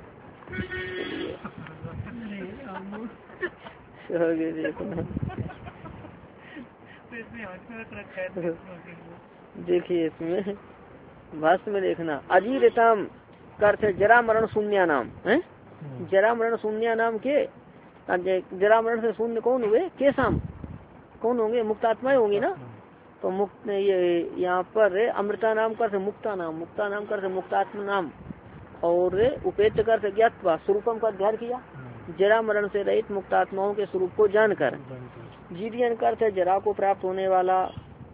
देखिए इसमें भाष्य में देखना, अजीरताम का अर्थ है जरा मरण शून्य नाम है, जरा मरण शून्य नाम के, जरा मरण से शून्य कौन हुए, के शाम कौन होंगे, मुक्तात्माएं होंगी ना। तो मुक्त ये यहाँ पर अमृता नाम कर मुक्ता नाम, मुक्ता नाम कर मुक्तात्मा नाम, और उपेत्य कर ज्ञातवा स्वरूपम का अध्ययन किया, जरा मरण से रहित मुक्तात्माओं के स्वरूप को जानकर। जीरियन का अर्थ है जरा को प्राप्त होने वाला,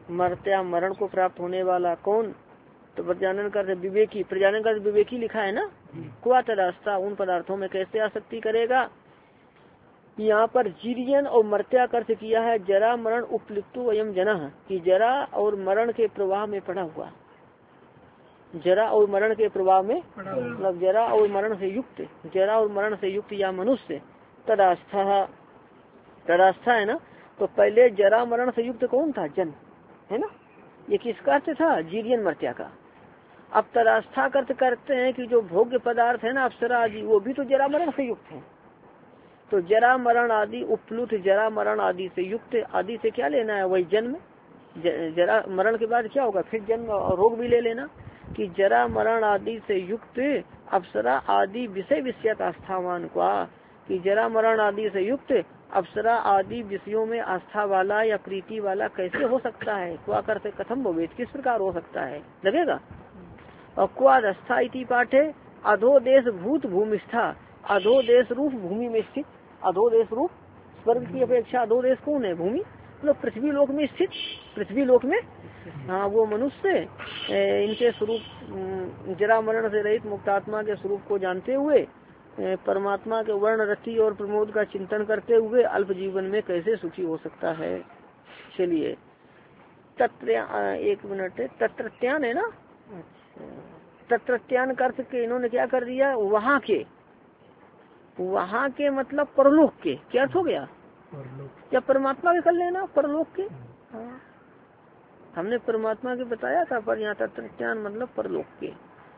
मरत्या मरण को प्राप्त होने वाला कौन, तो प्रजानन कर विवेकी, प्रजानन कर विवेकी लिखा है ना। क्वा तदास्था, उन पदार्थों में कैसे आसक्ति करेगा। यहाँ पर जीरियन और मर्त्या कर्थ किया है जरा मरण उपलिप्तु अयम जनः, कि जरा और मरण के प्रवाह में पड़ा हुआ, जरा और मरण के प्रवाह में मतलब जरा और मरण से युक्त, जरा और मरण से युक्त या मनुष्य। तदास्था, तदास्था है ना, तो पहले जरा मरण से युक्त कौन था, जन है ना, ये किसका अर्थ था, जीरियन मर्त्या का। अब तदास्था अर्थ करते हैं कि जो भोग्य पदार्थ है ना अप्सरा आदि, वो भी तो जरा मरण से युक्त है। तो जरा मरण आदि उपलुत, जरा मरण आदि से युक्त, आदि से क्या लेना है, वही जन्म, जरा मरण के बाद क्या होगा, फिर जन्म और रोग भी ले लेना, कि जरा मरण आदि से युक्त अप्सरा आदि विषय विषयत आस्थावान का, कि जरा मरण आदि से युक्त अप्सरा आदि विषयों में आस्था वाला या प्रीति वाला कैसे हो सकता है। क्वा करते कथम भवेत, किस प्रकार हो सकता है लगेगा। और क्वादस्था इति पाठे अधोदेश भूत भूमिष्ठा, अधोदेश रूप भूमि में स्थित, अधोदेश रूप स्वर्ग की अपेक्षा अधोदेश कौन है, भूमि, मतलब पृथ्वी लोक में स्थित, पृथ्वी लोक में। हाँ, वो मनुष्य इनके स्वरूप जरा मरण से रहित मुक्तात्मा के स्वरूप को जानते हुए परमात्मा के वर्ण रति और प्रमोद का चिंतन करते हुए अल्प जीवन में कैसे सुखी हो सकता है। चलिए तत्र, एक मिनट, तत्रत्यान है ना, तत्रत्यान अर्थ के इन्होंने क्या कर दिया, वहाँ के, वहाँ के मतलब परलोक के, क्या अर्थ हो गया, या परमात्मा के कर लेना, परलोक के। हाँ, हमने परमात्मा के बताया था, पर यहाँ तत्रत्यान मतलब परलोक के।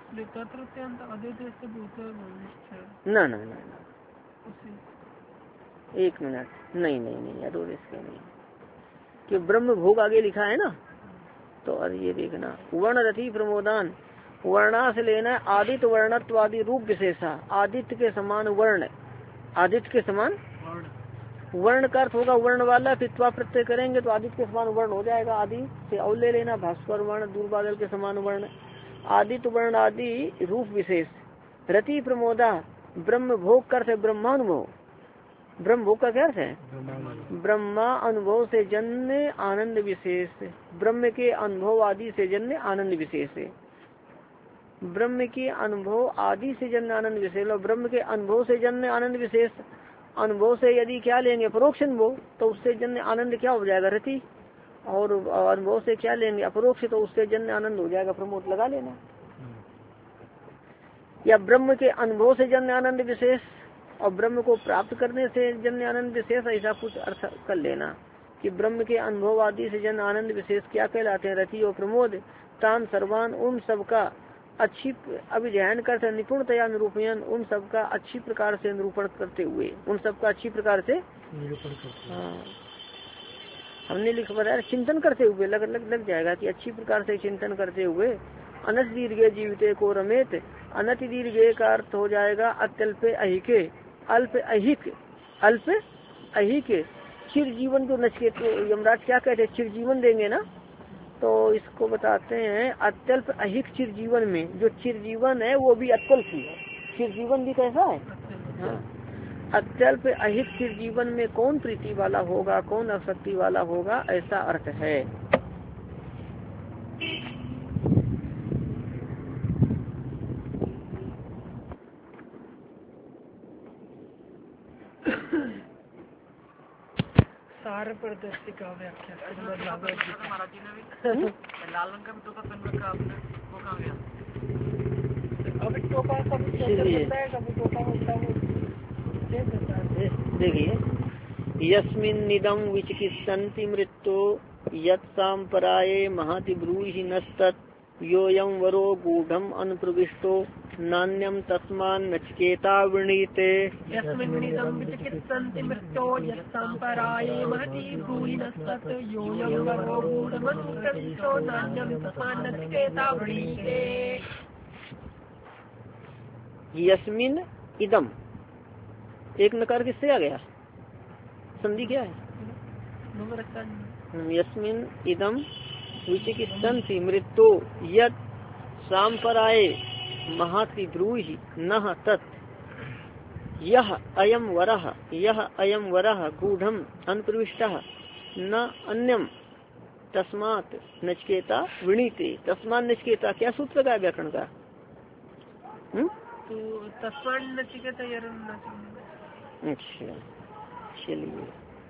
ना ना ना एक मिनट, नहीं नहीं नहीं अधोदेश के नहीं, कि ब्रह्म भोग आगे लिखा है ना, तो और ये देखना वर्ण रति प्रमोदान, वर्णा से लेना आदित्य वर्णत्वादि रूप विशेषा, आदित्य के समान वर्ण, आदित्य के समान वर्ण का अर्थ होगा वर्ण वाला, पित्वा प्रत्यय करेंगे तो आदित्य के समान वर्ण हो जाएगा, आदि से और ले लेना भास्कर वर्ण, दूर बादल के समान वर्ण, आदित्य वर्ण आदि रूप विशेष। रति प्रमोदा, ब्रह्म भोग का अर्थ है ब्रह्मानुभव, ब्रह्म भोग का क्या अर्थ है, ब्रह्मा अनुभव से जन्य आनंद विशेष, ब्रह्म के अनुभव आदि से जन्य आनंद विशेष है, ब्रह्म के अनुभव आदि से जन्य आनंद विशेष, और ब्रह्म के अनुभव से जन्य आनंद विशेष, अनुभव से यदि क्या लेंगे परोक्ष अनुभव, तो उससे जन्य आनंद क्या हो जाएगा, रति, और अनुभव से क्या लेंगे अपरोक्ष, तो उससे जन्य आनंद हो जाएगा प्रमोद, लगा लेना। या ब्रह्म के अनुभव से जन्य आनंद विशेष और ब्रह्म को प्राप्त करने से जन्य आनंद विशेष, ऐसा कुछ अर्थ कर लेना कि ब्रह्म के अनुभव आदि से जन्य आनंद विशेष क्या कहलाते हैं, रति और प्रमोद। तान सर्वान, उन सबका अच्छी अभिध्यान करते निपुणतया निरूपण, उन सबका अच्छी प्रकार से निरूपण करते हुए, उन सबका अच्छी प्रकार से निरूपण करते। हाँ, हमने लिख बताया चिंतन करते हुए, लग लग लग जाएगा कि अच्छी प्रकार से चिंतन करते हुए। अनत दीर्घे जीविते को रमेत, अनति दीर्घे का अर्थ हो जाएगा अत्यल्प अहिके, अल्प अहिक, अल्प अहिक चिर जीवन, जो नचकेत यमराज क्या कहते हैं चिर जीवन देंगे ना, तो इसको बताते हैं अत्यल्प अहिक चिर जीवन में, जो चिर जीवन है वो भी अत्यल्प ही है, चिर जीवन भी कैसा है। हाँ, अत्यल्प अहित चिर जीवन में कौन प्रीति वाला होगा, कौन आसक्ति वाला होगा, ऐसा अर्थ है। सार प्रदर्शी का व्याख्या महाराज जी ने भी लाल रंग का भी टोपा पहन रखा आपने, वो कहाँ गया अभी टोपा, कभी कभी टोपा होता है। देखिए यस्मिन् निदं विचिकित्सन्ति मृत्यो यत् सांपराये महति ब्रूहि नस्तत् योऽयं वरो गूढ़म् अनुप्रविष्टो नान्यं तस्मान् नचिकेता वृणीते। यस्मिन् निदं विचिकित्सन्ति मृत्यो यत् सांपराये महति ब्रूहि नस्तत् योऽयं वरो गूढ़म् अनुप्रविष्टो नान्यं तस्मान् नचिकेता वृणीते। यस्मिन् इदम, एक नकार किससे आ गया, संधि क्या है, यस्मिन् इदम विचिकित्सन्ति मृत्यो यत् सांपराये महति ब्रूहि नः तत् यह अयम वरः, यह अयम वरः गूढ़म् अनुप्रविष्टः न अन्यम तस्मात नचिकेता वृणीते। तस्मात नचिकेता क्या सूत्र का है व्याकरण का? हम्म तो तस्मात नचिकेता अच्छा चलिए।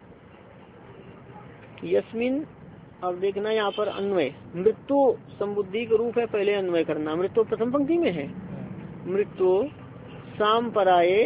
यस्मिन, अब देखना यहाँ पर अन्वय, मृत्यु संबुद्धि के रूप है, पहले अन्वय करना। मृत्यु प्रथम पंक्ति में है। मृत्यु सांपराये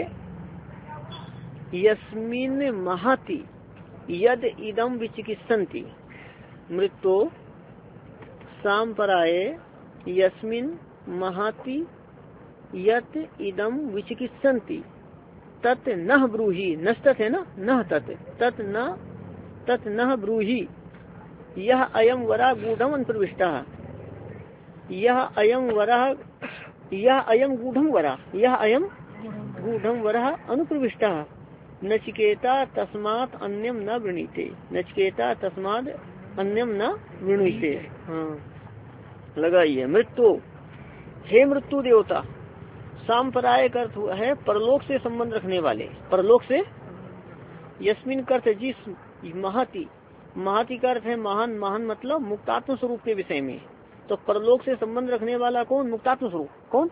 यस्मिन महति यद इदम विचिकित्सन्ति। मृत्यु सांपराये यस्मिन महति यत इदम विचिकित्सन्ति तत् न ब्रूहि। नस्तत है ना, न तत् तत् न तत् न ब्रूहि। यह अयम वरा गूढ़म अंतर्विष्टा। यह अयम वरा यह अयम गूढ़म वरा यह अयम गूढ़म वरा अनुप्रविष्टा। नचिकेता तस्मात् अन्यम न वृणीते। नचिकेता तस्मात् अन्यम न वृणीते। हाँ लगाइए। मृत्यु, हे मृत्यु देवता। सांपराय का अर्थ है परलोक से संबंध रखने वाले, परलोक से। यस्मिन का अर्थ जिस, महति, महति का अर्थ है महान। महान मतलब मुक्तात्म स्वरूप के विषय में। तो परलोक से संबंध रखने वाला कौन? मुक्तात्म स्वरूप। कौन?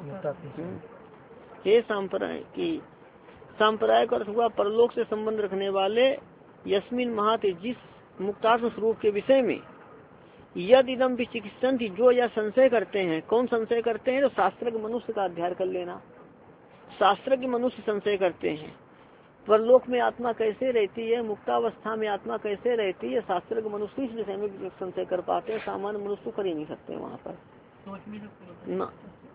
हे सांपराय की, सांपराय का अर्थ हुआ परलोक से संबंध रखने वाले। यस्मिन महति, जिस मुक्तात्म स्वरूप के विषय में। यद इदम विचिकित्सन्ति, जो यह संशय करते हैं। कौन संशय करते हैं? तो शास्त्रज्ञ मनुष्य का अध्ययन कर लेना। शास्त्रज्ञ मनुष्य संशय करते हैं परलोक में आत्मा कैसे रहती है, मुक्तावस्था में आत्मा कैसे रहती है। शास्त्रज्ञ मनुष्य इस विषय में संशय कर पाते हैं, सामान्य मनुष्य कर ही नहीं सकते वहाँ पर ना।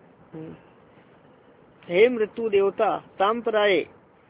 हे मृत्यु देवता, सांपराये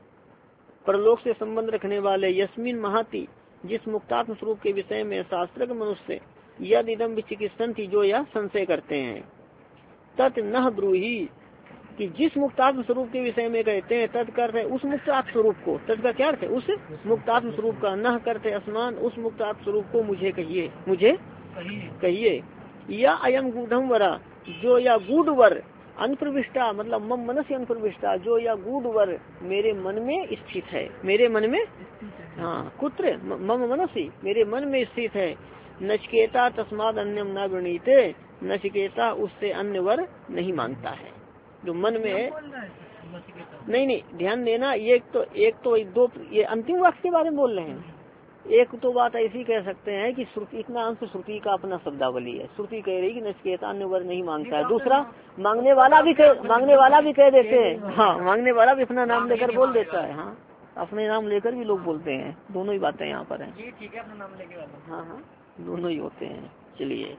परलोक से संबंध रखने वाले। यस्मिन महति, जिस मुक्तात्म स्वरूप के विषय में शास्त्रज्ञ मनुष्य। यद इदम विचिकित्सन्ति, जो यह संशय करते हैं। तत् न ब्रूहि, कि जिस मुक्तात्म स्वरूप के विषय में कहते हैं। तत् करते उस मुक्तात्म स्वरूप को। तत् का क्या अर्थ है? उस मुक्तात्म स्वरूप का। न करते असमान, उस मुक्तात्म स्वरूप को मुझे कहिए, मुझे कहिए। या अयम गूढ़म वरा, जो या गूढ़ वर। अनप्रविष्टा मतलब मम मनस्य अनप्रविष्टा, जो या गूढ़ वर मेरे मन में स्थित है। मेरे मन में, हाँ कुत्र मम मनसी, मेरे मन में स्थित है। नचिकेता तस्माद अन्यम न वृणीते। नचिकेता उससे अन्य वर नहीं मानता है, जो मन में है। नहीं नहीं ध्यान देना, ये तो एक तो दो, ये अंतिम वाक्य के बारे में बोल रहे हैं। एक तो बात ऐसी कह सकते हैं कि श्रुति, इतना अंश श्रुति का अपना शब्दावली है। श्रुति कह रही कि नचिकेता अन्य वर नहीं मांगता है। दूसरा मांगने वाला भी कह मांगने वाला भी कह देते हैं। हाँ मांगने वाला भी अपना नाम लेकर बोल देता है। हाँ अपने नाम लेकर भी लोग बोलते हैं। दोनों ही बातें यहाँ पर है। ठीक है, अपना नाम लेके वाला। हाँ हाँ दोनों ही होते हैं। चलिए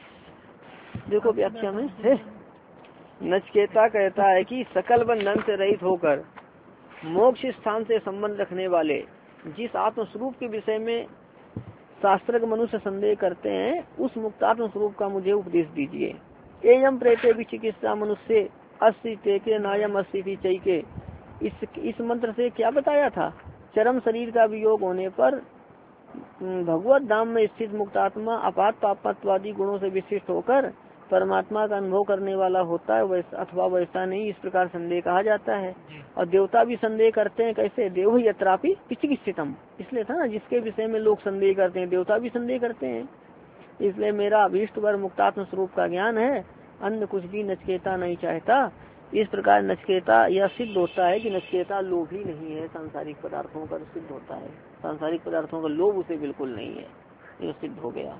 देखो व्याख्या में है। नचिकेता कहता है कि सकल बंधन से रहित होकर मोक्ष स्थान से संबंध रखने वाले जिस आत्म स्वरूप के विषय में शास्त्रज्ञ मनुष्य संदेह करते हैं, उस मुक्तात्म स्वरूप का मुझे उपदेश दीजिए। एयम प्रेते विचिकित्सा मनुष्य अस्ति तेके नायम अस्ति चैके। इस इस मंत्र से क्या बताया था? चरम शरीर का वियोग होने पर भगवत धाम में स्थित मुक्तात्मा अपात पापत्वादी गुणों से विशिष्ट होकर परमात्मा का अनुभव करने वाला होता है, वैसा अथवा वैसा नहीं, इस प्रकार संदेह कहा जाता है। और देवता भी संदेह करते हैं। कैसे? देव यत्रापि विचिकित्सितम, इसलिए था ना, जिसके विषय में लोग संदेह करते हैं, देवता भी संदेह करते हैं। इसलिए मेरा अभीष्ट वर मुक्तात्म स्वरूप का ज्ञान है, अन्य कुछ भी नचिकेता नहीं चाहता। इस प्रकार नचिकेता यह सिद्ध होता है कि नचिकेता लोभी नहीं है, सांसारिक पदार्थों पर सिद्ध होता है। सांसारिक पदार्थों का लोभ उसे बिल्कुल नहीं है, ये सिद्ध हो गया।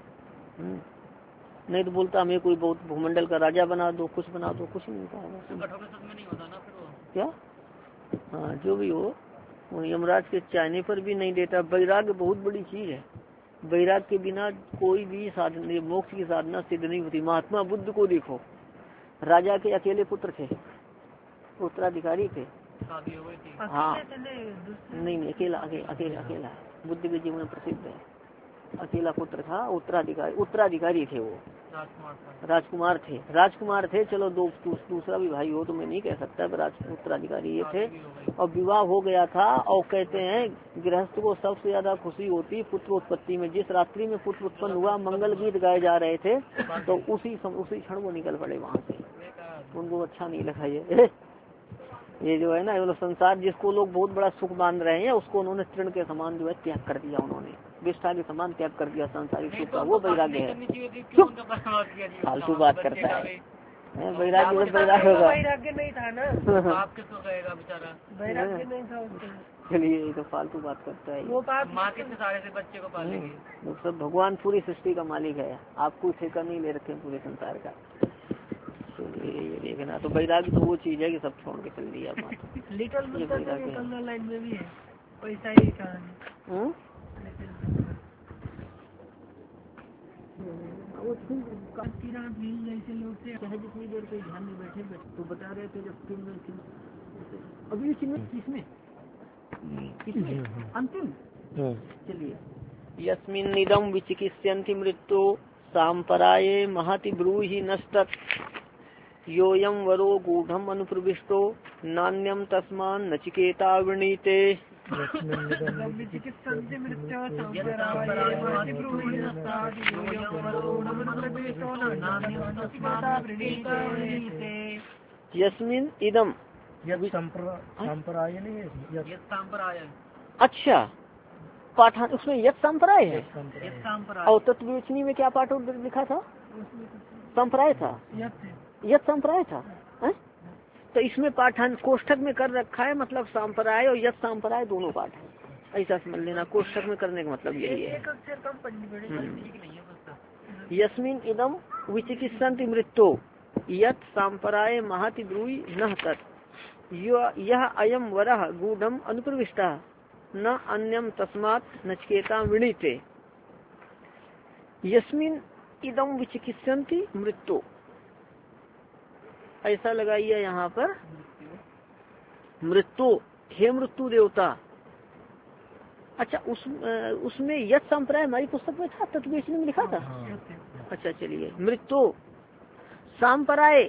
नहीं तो बोलता हमें कोई बहुत भूमंडल का राजा बना दो, कुछ बना दो, कुछ नहीं कहा क्या। हाँ जो भी हो, वो यमराज के चाहने पर भी नहीं देता। वैराग्य बहुत बड़ी चीज है। वैराग्य के बिना कोई भी साधना, मोक्ष की साधना सिद्ध नहीं होती। महात्मा बुद्ध को देखो, राजा के अकेले पुत्र थे, उत्तराधिकारी थे। हाँ नहीं नहीं अकेला अकेला अकेला बुद्ध के जीवन में प्रसिद्ध है। अकेला पुत्र था, उत्तराधिकारी उत्तराधिकारी थे, वो राजकुमार थे राजकुमार थे चलो दो दूसरा भी भाई हो तो मैं नहीं कह सकता, राज उत्तराधिकारी ये थे। और विवाह हो गया था। और कहते हैं गृहस्थ को सबसे ज्यादा खुशी होती पुत्र उत्पत्ति में। जिस रात्रि में पुत्र उत्पन्न हुआ, मंगल गीत गाए जा रहे थे, तो उसी उसी क्षण वो निकल पड़े वहाँ से। उनको अच्छा नहीं लगा ये ये जो है ना, संसार जिसको लोग बहुत बड़ा सुख मान रहे हैं, उसको उन्होंने तृण के समान जो है त्याग कर दिया उन्होंने। विष्ठा के समान त्याग कर दिया सांसारिक सुख का, वो वैराग्य है। चुप, फालतू बात करता है वैराग्य, वैराग्य होगा, वैराग्य नहीं था ना, आप किसको कहेगा बेचारा, वैराग्य नहीं था उसको। चलिए ये तो फालतू बात करता है, वो बात माँ के सारे से बच्चे को पालेंगे, वो सब भगवान पूरी सृष्टि का मालिक है, आपको ठेका नहीं ले रखे पूरे संसार का। ये देखना तो वैराग्य तो वो चीज है कि सब छोड़ के चल दिया बात। लिटल लाइन में भी है पैसा ही कहानी। वो जैसे लोग थे, चाहे जितनी देर कोई ध्यान में बैठे बैठे तो बता रहे थे जब तीन अभी किसमें किसमें अंतिम। चलिए, यस्मिन् निदं विचिकित्स्यन्ति मृत्यु सांपराये महति ब्रूहि नष्टत् योऽयं वरो गूढ़म् अनुप्रविष्टो नान्यं तस्मान् नचिकेता वृणीते। यस्मिन् इदम संप्राय नहीं है, अच्छा पाठान उसमें यत संप्राय है, और तत्वचनी में क्या पाठ लिखा था, संप्राय था, यत संप्राय था है? तो इसमें पाठान कोष्ठक में कर रखा है, मतलब सांप्राय और यत सांप्राय दोनों पाठ है, ऐसा समझ लेना। कोष्ठक में करने का मतलब यही है। यस्मिन् इदम विचिकित्सन्ति मृत्यो यत सांप्राय महति ब्रूहि नः तत् यह अयम वरः गूढ़म् अनुप्रविष्टः न अन्यम तस्मात् नचिकेता वृणीते। यस्मिन् इदम विचिकित्सन्ति मृत्यु, ऐसा लगाइए यहाँ पर, मृत्यु हे मृत्यु देवता। अच्छा उस उसमें यत संप्राय हमारी पुस्तक में था, तत्वचनी में लिखा था। अच्छा चलिए, मृत्यु सांप्राय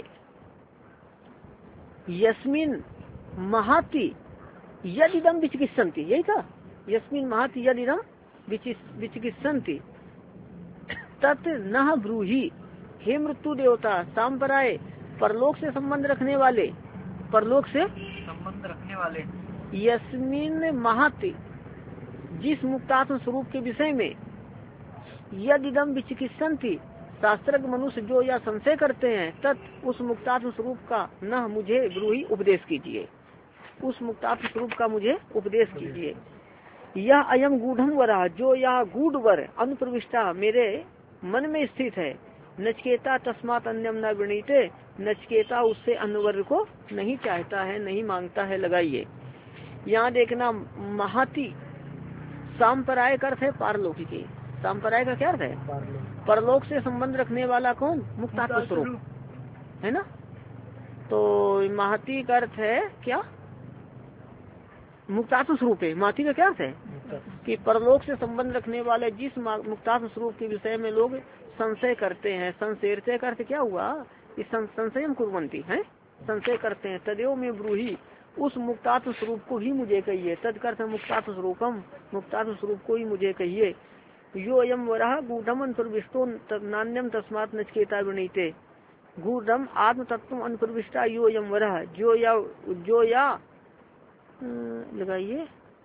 यस्मिन महाति यदिदम विचिकित्सन्ति, यही था, यस्मिन महाति यदिदम विचिकित्सन्ति तत् नः ब्रूहि, हे मृत्यु देवता सांप्राय परलोक से संबंध रखने वाले, परलोक से संबंध रखने वाले, यस्मिन महति जिस मुक्तात्म स्वरूप के विषय में, यदिदम विचिकित्सन्ति शास्त्रज्ञ मनुष्य जो या संशय करते हैं, तत् उस मुक्तात्म स्वरूप का न मुझे ब्रूहि उपदेश कीजिए, उस मुक्तात्म स्वरूप का मुझे उपदेश कीजिए। यह अयम गूढ़म वरा, जो यह गूढ़ वर अनुप्रविष्टा मेरे मन में स्थित है, नचकेता तस्मात् अन्यम न वृणीते, नचकेता उससे अन्य को नहीं चाहता है, नहीं मांगता है। लगाइए यहाँ देखना, महाति सांप्राय का अर्थ है पारलौकिकी, सांप्राय का क्या अर्थ है, परलोक से संबंध रखने वाला कौन, मुक्तात्म स्वरूप है ना। तो महति का अर्थ है क्या, मुक्तात्म स्वरूप है। महति का क्या अर्थ है कि परलोक से संबंध रखने वाले जिस मुक्तात्म स्वरूप के विषय में लोग संशय करते हैं, संशय का अर्थ क्या हुआ कि संशयम कुर्वन्ति है, संशय करते हैं, तदेव में ब्रूहि, उस मुक्तात्म स्वरूप को ही मुझे कहिए, तत्कर्थ मुक्तात्म स्वरूपम, मुक्तात्म स्वरूप को ही मुझे कहिए। यो यम वरः गूढ़म अनुप्रविष्टो नान्यम तस्मात् नचिकेता वृणीते, गूढ़म आत्म तत्व अनुप्रविष्टा यो यम वरः, जो या जो या लगाइए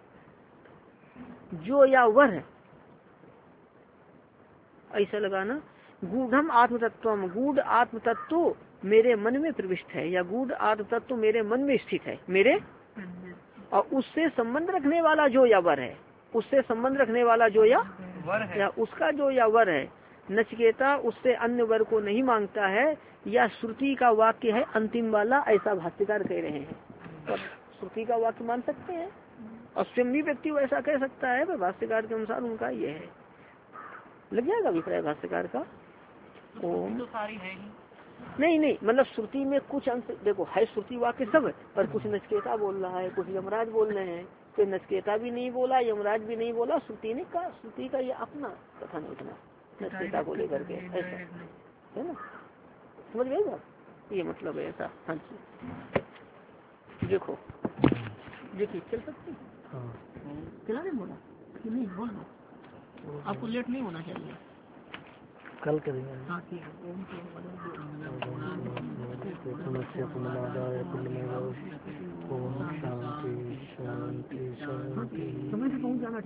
जो या वर, ऐसा लगाना, गूढ़म आत्म तत्व, गूढ़ आत्म तत्व मेरे मन में प्रविष्ट है, या गूढ़ आत्म तत्व मेरे मन में स्थित है मेरे, और उससे संबंध रखने वाला जो या वर है, उससे संबंध रखने वाला जो या वर है, या उसका जो या वर है, नचिकेता उससे अन्य वर को नहीं मांगता है, या श्रुति का वाक्य है अंतिम वाला, ऐसा भाष्यकार कह रहे हैं। तो श्रुति का वाक्य मान सकते हैं, और स्वयं भी व्यक्ति वैसा कह सकता है, पर भाष्यकार के अनुसार उनका ये है। लग जाएगा अभिप्राय भाष्यकार का। ओम तो सारी है ही नहीं नहीं, मतलब श्रुति में कुछ अंश देखो है, श्रुति वाक्य सब, पर कुछ नचकेता बोल रहा है, कुछ यमराज बोल रहे हैं, कोई नचकेता भी नहीं बोला, यमराज भी नहीं बोला, श्रुति ने कहा, श्रुति का ये अपना कथन उतना नचकेता को लेकर के, ऐसा है ना, समझ गए बात, ये मतलब है ऐसा। हाँ जी देखो, देखिए चल सकती चला नहीं बोला कि नहीं, बोल दो, आपको लेट नहीं होना चाहिए, कल करेंगे। हाँ ठीक है।